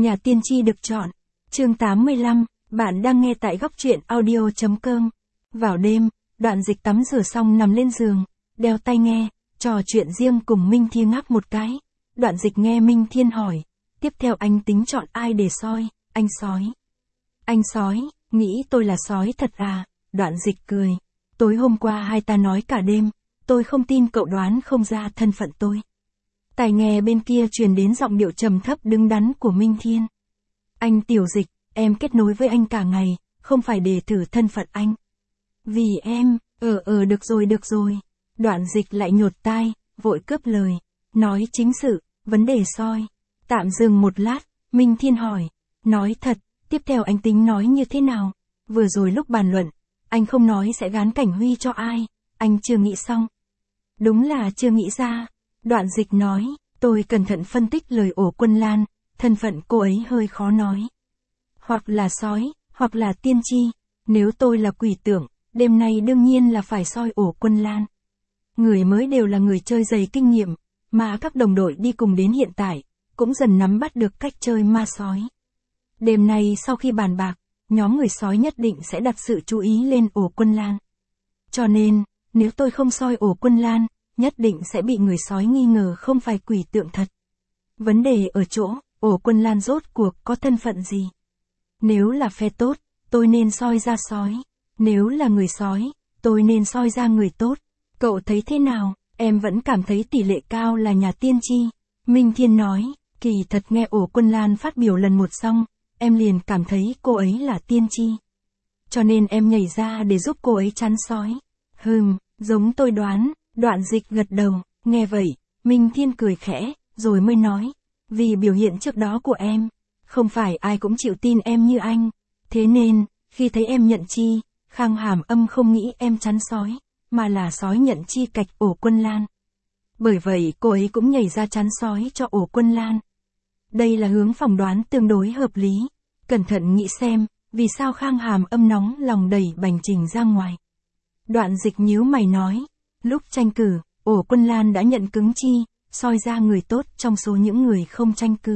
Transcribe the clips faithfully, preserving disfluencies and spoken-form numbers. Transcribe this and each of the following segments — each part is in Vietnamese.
Nhà tiên tri được chọn. Chương tám mươi lăm, bạn đang nghe tại góc truyện audio chấm com. Vào đêm, Đoạn Dịch tắm rửa xong nằm lên giường, đeo tai nghe, trò chuyện riêng cùng Minh Thiên ngáp một cái. Đoạn Dịch nghe Minh Thiên hỏi, tiếp theo anh tính chọn ai để soi, anh sói. Anh sói, nghĩ tôi là sói thật à? Đoạn Dịch cười. Tối hôm qua hai ta nói cả đêm, tôi không tin cậu đoán không ra thân phận tôi. Tai nghe bên kia truyền đến giọng điệu trầm thấp đứng đắn của Minh Thiên. Anh Tiểu Dịch, em kết nối với anh cả ngày, không phải để thử thân phận anh. Vì em, ờ ờ được rồi được rồi. Đoạn Dịch lại nhột tai, vội cướp lời. Nói chính sự, vấn đề soi. Tạm dừng một lát, Minh Thiên hỏi. Nói thật, tiếp theo anh tính nói như thế nào? Vừa rồi lúc bàn luận, anh không nói sẽ gán Cảnh Huy cho ai, anh chưa nghĩ xong. Đúng là chưa nghĩ ra. Đoạn Dịch nói, tôi cẩn thận phân tích lời Ổ Quân Lan, thân phận cô ấy hơi khó nói. Hoặc là sói, hoặc là tiên tri, nếu tôi là quỷ tượng, đêm nay đương nhiên là phải soi Ổ Quân Lan. Người mới đều là người chơi dày kinh nghiệm, mà các đồng đội đi cùng đến hiện tại, cũng dần nắm bắt được cách chơi ma sói. Đêm nay sau khi bàn bạc, nhóm người sói nhất định sẽ đặt sự chú ý lên Ổ Quân Lan. Cho nên, nếu tôi không soi Ổ Quân Lan, nhất định sẽ bị người sói nghi ngờ không phải quỷ tượng thật. Vấn đề ở chỗ, Ổ Quân Lan rốt cuộc có thân phận gì? Nếu là phe tốt, tôi nên soi ra sói. Nếu là người sói, tôi nên soi ra người tốt. Cậu thấy thế nào? Em vẫn cảm thấy tỷ lệ cao là nhà tiên tri. Minh Thiên nói, kỳ thật nghe Ổ Quân Lan phát biểu lần một xong, em liền cảm thấy cô ấy là tiên tri. Cho nên em nhảy ra để giúp cô ấy chắn sói. Hừm, giống tôi đoán. Đoạn Dịch gật đầu, nghe vậy, Minh Thiên cười khẽ, rồi mới nói, vì biểu hiện trước đó của em, không phải ai cũng chịu tin em như anh, thế nên, khi thấy em nhận chi, Khang Hàm Âm không nghĩ em chắn sói, mà là sói nhận chi cạch Ổ Quân Lan. Bởi vậy cô ấy cũng nhảy ra chắn sói cho Ổ Quân Lan. Đây là hướng phỏng đoán tương đối hợp lý, cẩn thận nghĩ xem, vì sao Khang Hàm Âm nóng lòng đẩy Bành Trình ra ngoài. Đoạn Dịch nhíu mày nói, lúc tranh cử, Ổ Quân Lan đã nhận cứng chi, soi ra người tốt trong số những người không tranh cử.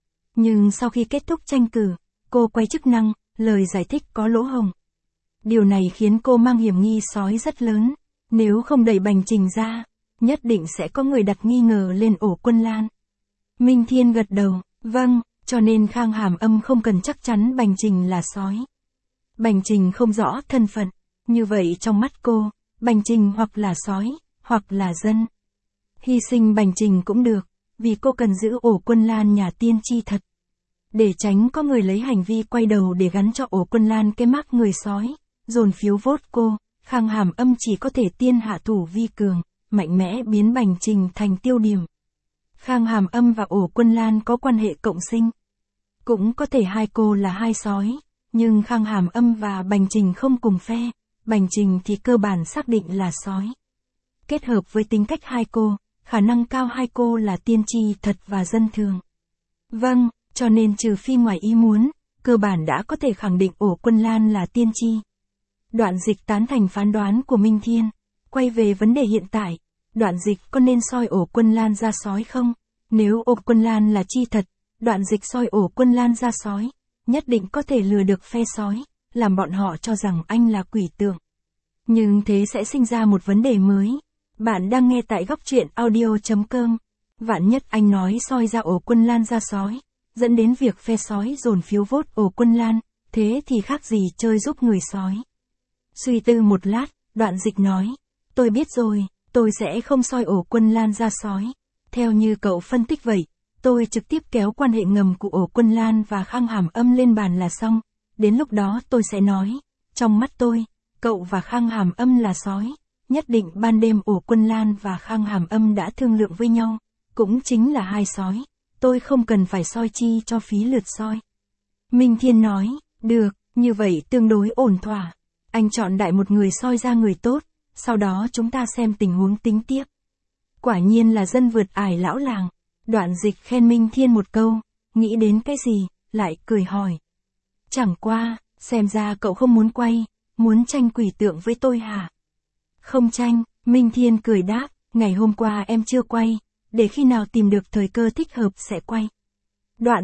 Nhưng sau khi kết thúc tranh cử, cô quay chức năng, lời giải thích có lỗ hổng. Điều này khiến cô mang hiểm nghi sói rất lớn, nếu không đẩy Bành Trình ra, nhất định sẽ có người đặt nghi ngờ lên Ổ Quân Lan. Minh Thiên gật đầu, vâng, cho nên Khang Hàm Âm không cần chắc chắn Bành Trình là sói. Bành Trình không rõ thân phận, như vậy trong mắt cô, Bành Trình hoặc là sói, hoặc là dân. Hy sinh Bành Trình cũng được, vì cô cần giữ Ổ Quân Lan nhà tiên tri thật. Để tránh có người lấy hành vi quay đầu để gắn cho Ổ Quân Lan cái mác người sói, dồn phiếu vote cô, Khang Hàm Âm chỉ có thể tiên hạ thủ vi cường, mạnh mẽ biến Bành Trình thành tiêu điểm. Khang Hàm Âm và Ổ Quân Lan có quan hệ cộng sinh. Cũng có thể hai cô là hai sói, nhưng Khang Hàm Âm và Bành Trình không cùng phe. Bành Trình thì cơ bản xác định là sói. Kết hợp với tính cách hai cô, khả năng cao hai cô là tiên tri thật và dân thường. Vâng, cho nên trừ phi ngoài ý muốn, cơ bản đã có thể khẳng định Ổ Quân Lan là tiên tri. Đoạn Dịch tán thành phán đoán của Minh Thiên. Quay về vấn đề hiện tại, Đoạn Dịch có nên soi Ổ Quân Lan ra sói không? Nếu Ổ Quân Lan là chi thật, Đoạn Dịch soi Ổ Quân Lan ra sói, nhất định có thể lừa được phe sói, làm bọn họ cho rằng anh là quỷ tượng. Nhưng thế sẽ sinh ra một vấn đề mới. Bạn đang nghe tại góc truyện audio chấm com. Vạn nhất anh nói soi ra Ổ Quân Lan ra sói, dẫn đến việc phe sói dồn phiếu vote Ổ Quân Lan, thế thì khác gì chơi giúp người sói. Suy tư một lát, Đoạn Dịch nói, tôi biết rồi, tôi sẽ không soi Ổ Quân Lan ra sói. Theo như cậu phân tích vậy, tôi trực tiếp kéo quan hệ ngầm của Ổ Quân Lan và Khang Hàm Âm lên bàn là xong. Đến lúc đó tôi sẽ nói, trong mắt tôi, cậu và Khang Hàm Âm là sói, nhất định ban đêm Ổ Quân Lan và Khang Hàm Âm đã thương lượng với nhau, cũng chính là hai sói, tôi không cần phải soi chi cho phí lượt soi. Minh Thiên nói, được, như vậy tương đối ổn thỏa, anh chọn đại một người soi ra người tốt, sau đó chúng ta xem tình huống tính tiếp. Quả nhiên là dân vượt ải lão làng. Đoạn Dịch khen Minh Thiên một câu, nghĩ đến cái gì, lại cười hỏi. Chẳng qua, xem ra cậu không muốn quay, muốn tranh quỷ tượng với tôi hả? Không tranh, Minh Thiên cười đáp, ngày hôm qua em chưa quay, để khi nào tìm được thời cơ thích hợp sẽ quay. Đoạn Dịch,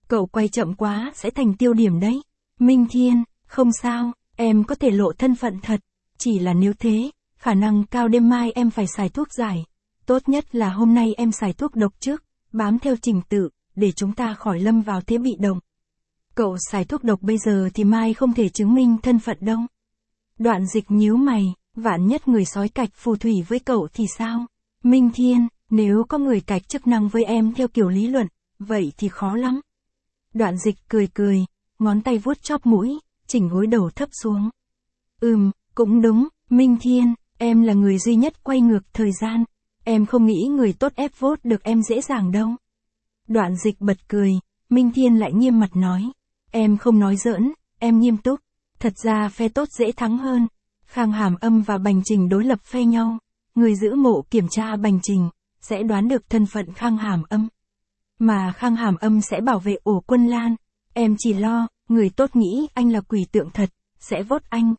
Cậu quay chậm quá sẽ thành tiêu điểm đấy. Minh Thiên, không sao, em có thể lộ thân phận thật. Chỉ là nếu thế, khả năng cao đêm mai em phải xài thuốc giải. Tốt nhất là hôm nay em xài thuốc độc trước, bám theo trình tự, để chúng ta khỏi lâm vào thế bị động. Cậu xài thuốc độc bây giờ thì mai không thể chứng minh thân phận đâu. Đoạn Dịch nhíu mày, vạn nhất người sói cạch phù thủy với cậu thì sao? Minh Thiên, nếu có người cạch chức năng với em theo kiểu lý luận, vậy thì khó lắm. Đoạn Dịch cười cười, ngón tay vuốt chóp mũi, chỉnh gối đầu thấp xuống. Ừm, cũng đúng, Minh Thiên, em là người duy nhất quay ngược thời gian. Em không nghĩ người tốt ép vote được em dễ dàng đâu. Đoạn Dịch bật cười, Minh Thiên lại nghiêm mặt nói. Em không nói giỡn, em nghiêm túc. Thật ra phe tốt dễ thắng hơn. Khang Hàm Âm và Bành Trình đối lập phe nhau. Người giữ mộ kiểm tra Bành Trình, sẽ đoán được thân phận Khang Hàm Âm. Mà Khang Hàm Âm sẽ bảo vệ Ổ Quân Lan. Em chỉ lo, người tốt nghĩ anh là quỷ tượng thật, sẽ vote anh.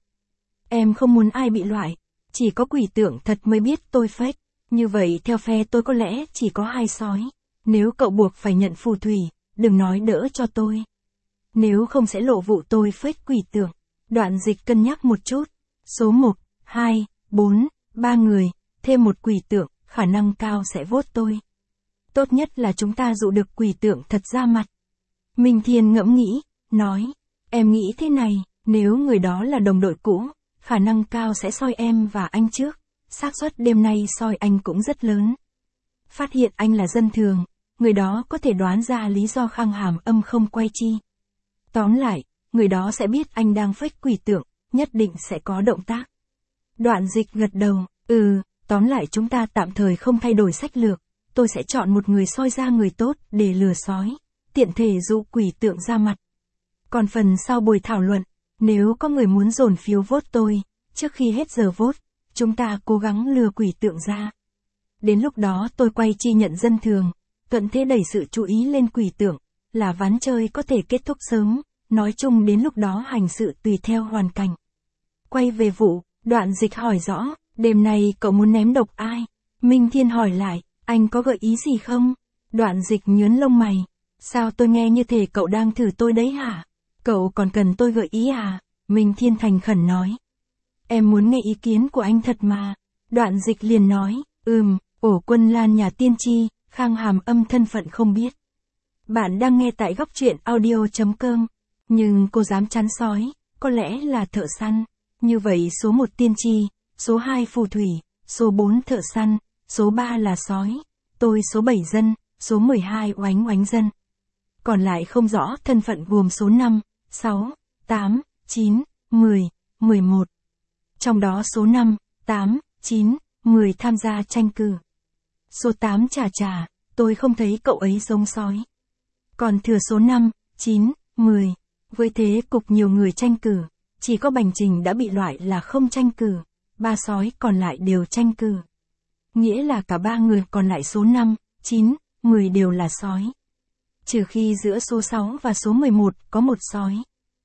Em không muốn ai bị loại. Chỉ có quỷ tượng thật mới biết tôi fake. Như vậy theo phe tôi có lẽ chỉ có hai sói. Nếu cậu buộc phải nhận phù thủy, đừng nói đỡ cho tôi. Nếu không sẽ lộ vụ tôi fake quỷ tượng. Đoạn Dịch cân nhắc một chút. Số một, hai, bốn, ba người, thêm một quỷ tượng, khả năng cao sẽ vote tôi. Tốt nhất là chúng ta dụ được quỷ tượng thật ra mặt. Minh Thiên ngẫm nghĩ, nói, em nghĩ thế này, nếu người đó là đồng đội cũ, khả năng cao sẽ soi em và anh trước, xác suất đêm nay soi anh cũng rất lớn. Phát hiện anh là dân thường, người đó có thể đoán ra lý do Khang Hàm Âm không quay chi. Tóm lại, người đó sẽ biết anh đang fake quỷ tượng, nhất định sẽ có động tác. Đoạn Dịch gật đầu, ừ, tóm lại chúng ta tạm thời không thay đổi sách lược, tôi sẽ chọn một người soi ra người tốt để lừa sói, tiện thể dụ quỷ tượng ra mặt. Còn phần sau buổi thảo luận, nếu có người muốn dồn phiếu vote tôi, trước khi hết giờ vote, chúng ta cố gắng lừa quỷ tượng ra. Đến lúc đó tôi quay chi nhận dân thường, thuận thế đẩy sự chú ý lên quỷ tượng, là ván chơi có thể kết thúc sớm, nói chung đến lúc đó hành sự tùy theo hoàn cảnh. Quay về vụ, Đoạn Dịch hỏi rõ, đêm nay cậu muốn ném độc ai? Minh Thiên hỏi lại, anh có gợi ý gì không? Đoạn Dịch nhướng lông mày, sao tôi nghe như thể cậu đang thử tôi đấy hả? Cậu còn cần tôi gợi ý à? Minh Thiên thành khẩn nói. Em muốn nghe ý kiến của anh thật mà. Đoạn Dịch liền nói, ừm, Ổ Quân Lan nhà tiên tri, Khang Hàm Âm thân phận không biết. Bạn đang nghe tại góc truyện audio chấm com. Nhưng cô dám chắn sói, có lẽ là thợ săn. Như vậy số một tiên tri, số hai phù thủy, số bốn thợ săn, số ba là sói, tôi số bảy dân, số mười hai oánh oánh dân. Còn lại không rõ thân phận gồm số năm, sáu, tám, chín, mười, mười một. Trong đó số năm, tám, chín, mười tham gia tranh cử. Số tám chà chà, tôi không thấy cậu ấy giống sói. Còn thừa số năm, chín, mười. Với thế cục nhiều người tranh cử, chỉ có Bành Trình đã bị loại là không tranh cử, ba sói còn lại đều tranh cử. Nghĩa là cả ba người còn lại số năm, chín, mười đều là sói. Trừ khi giữa số sáu và số mười một có một sói.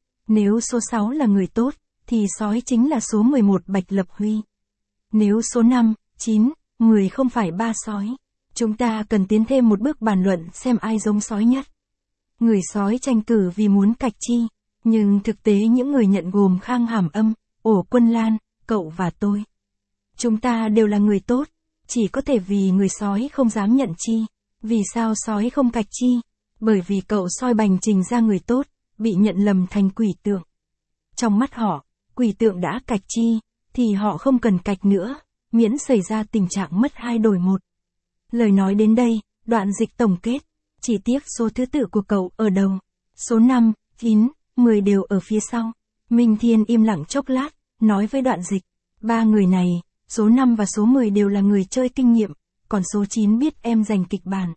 Nếu số sáu là người tốt, thì sói chính là số mười một Bạch Lập Huy. Nếu số năm, chín, mười không phải ba sói, chúng ta cần tiến thêm một bước bàn luận xem ai giống sói nhất. Người sói tranh cử vì muốn cạch chi, nhưng thực tế những người nhận gồm Khang Hàm Âm, Ổ Quân Lan, cậu và tôi. Chúng ta đều là người tốt, chỉ có thể vì người sói không dám nhận chi. Vì sao sói không cạch chi? Bởi vì cậu soi Bành Trình ra người tốt, bị nhận lầm thành quỷ tượng. Trong mắt họ, quỷ tượng đã cạch chi, thì họ không cần cạch nữa, miễn xảy ra tình trạng mất hai đổi một. Lời nói đến đây, Đoạn Dịch tổng kết, chỉ tiếc số thứ tự của cậu ở đầu. Số năm, chín, mười đều ở phía sau. Minh Thiên im lặng chốc lát, nói với Đoạn Dịch, ba người này, số năm và số mười đều là người chơi kinh nghiệm, còn số chín biết em dành kịch bản.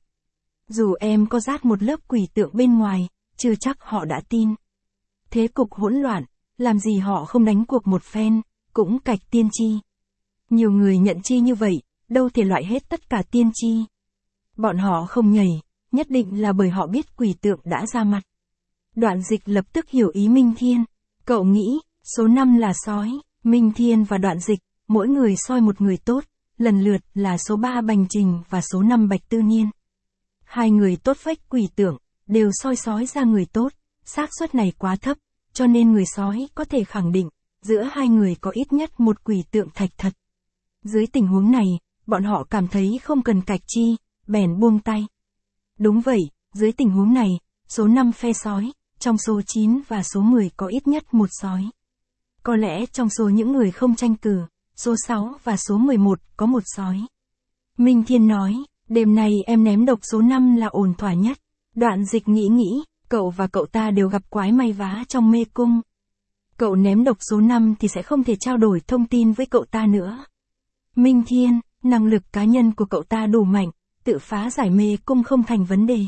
Dù em có dát một lớp quỷ tượng bên ngoài, chưa chắc họ đã tin. Thế cục hỗn loạn, làm gì họ không đánh cuộc một phen, cũng cạch tiên tri. Nhiều người nhận chi như vậy, đâu thể loại hết tất cả tiên tri. Bọn họ không nhảy, nhất định là bởi họ biết quỷ tượng đã ra mặt. Đoạn Dịch lập tức hiểu ý Minh Thiên. Cậu nghĩ, số năm là sói, Minh Thiên và Đoạn Dịch, mỗi người soi một người tốt, lần lượt là số ba Bành Trình và số năm Bạch Tư Niên. Hai người tốt phách quỷ tượng, đều soi sói ra người tốt, xác suất này quá thấp, cho nên người sói có thể khẳng định, giữa hai người có ít nhất một quỷ tượng thạch thật. Dưới tình huống này, bọn họ cảm thấy không cần cạch chi, bèn buông tay. Đúng vậy, dưới tình huống này, số năm phe sói, trong số chín và số mười có ít nhất một sói. Có lẽ trong số những người không tranh cử, số sáu và số mười một có một sói. Minh Thiên nói, đêm nay em ném độc số năm là ổn thỏa nhất. Đoạn Dịch nghĩ nghĩ, cậu và cậu ta đều gặp quái may vá trong mê cung. Cậu ném độc số năm thì sẽ không thể trao đổi thông tin với cậu ta nữa. Minh Thiên, năng lực cá nhân của cậu ta đủ mạnh, tự phá giải mê cung không thành vấn đề.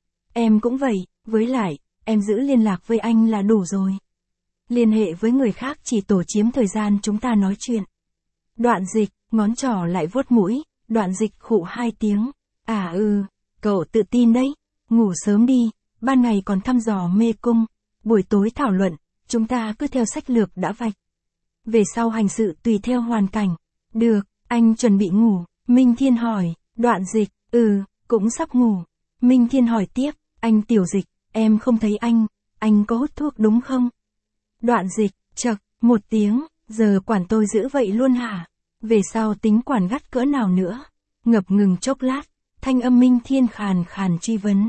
Em cũng vậy, với lại, em giữ liên lạc với anh là đủ rồi. Liên hệ với người khác chỉ tổ chiếm thời gian chúng ta nói chuyện. Đoạn Dịch, ngón trỏ lại vuốt mũi, Đoạn Dịch khụ hai tiếng. À ừ, cậu tự tin đấy, ngủ sớm đi, ban ngày còn thăm dò mê cung, buổi tối thảo luận, chúng ta cứ theo sách lược đã vạch. Về sau hành sự tùy theo hoàn cảnh. Được, anh chuẩn bị ngủ, Minh Thiên hỏi, Đoạn Dịch, ừ, cũng sắp ngủ. Minh Thiên hỏi tiếp, anh Tiểu Dịch, em không thấy anh, anh có hút thuốc đúng không? Đoạn Dịch, chậc, một tiếng, giờ quản tôi giữ vậy luôn hả? Về sau tính quản gắt cỡ nào nữa? Ngập ngừng chốc lát, thanh âm Minh Thiên khàn khàn truy vấn.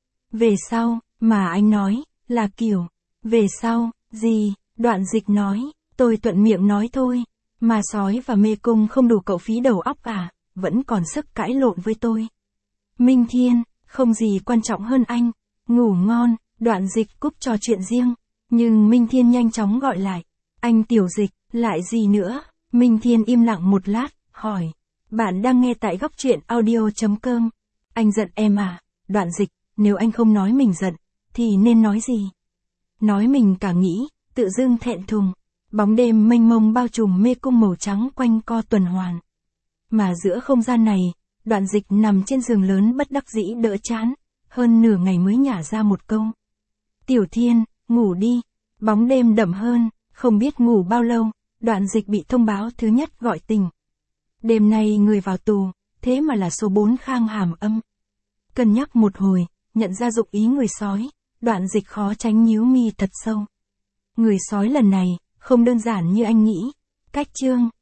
Về sau, mà anh nói, là kiểu, về sau, gì? Đoạn Dịch nói, tôi thuận miệng nói thôi, mà sói và mê cung không đủ cậu phí đầu óc à, vẫn còn sức cãi lộn với tôi. Minh Thiên, không gì quan trọng hơn anh, ngủ ngon. Đoạn Dịch cúp trò chuyện riêng, nhưng Minh Thiên nhanh chóng gọi lại, anh Tiểu Dịch, lại gì nữa? Minh Thiên im lặng một lát, hỏi, bạn đang nghe tại góc truyện audio chấm com. Anh giận em à? Đoạn Dịch, nếu anh không nói mình giận, thì nên nói gì? Nói mình cả nghĩ, tự dưng thẹn thùng. Bóng đêm mênh mông bao trùm mê cung màu trắng quanh co tuần hoàn. Mà giữa không gian này, Đoạn Dịch nằm trên giường lớn bất đắc dĩ đỡ chán, hơn nửa ngày mới nhả ra một câu. Tiểu Thiên, ngủ đi. Bóng đêm đậm hơn, không biết ngủ bao lâu, Đoạn Dịch bị thông báo thứ nhất gọi tỉnh. Đêm nay người vào tù, thế mà là số bốn Khang Hàm Âm. Cân nhắc một hồi, nhận ra dụng ý người sói, Đoạn Dịch khó tránh nhíu mi thật sâu. Người sói lần này, không đơn giản như anh nghĩ. Cách chương,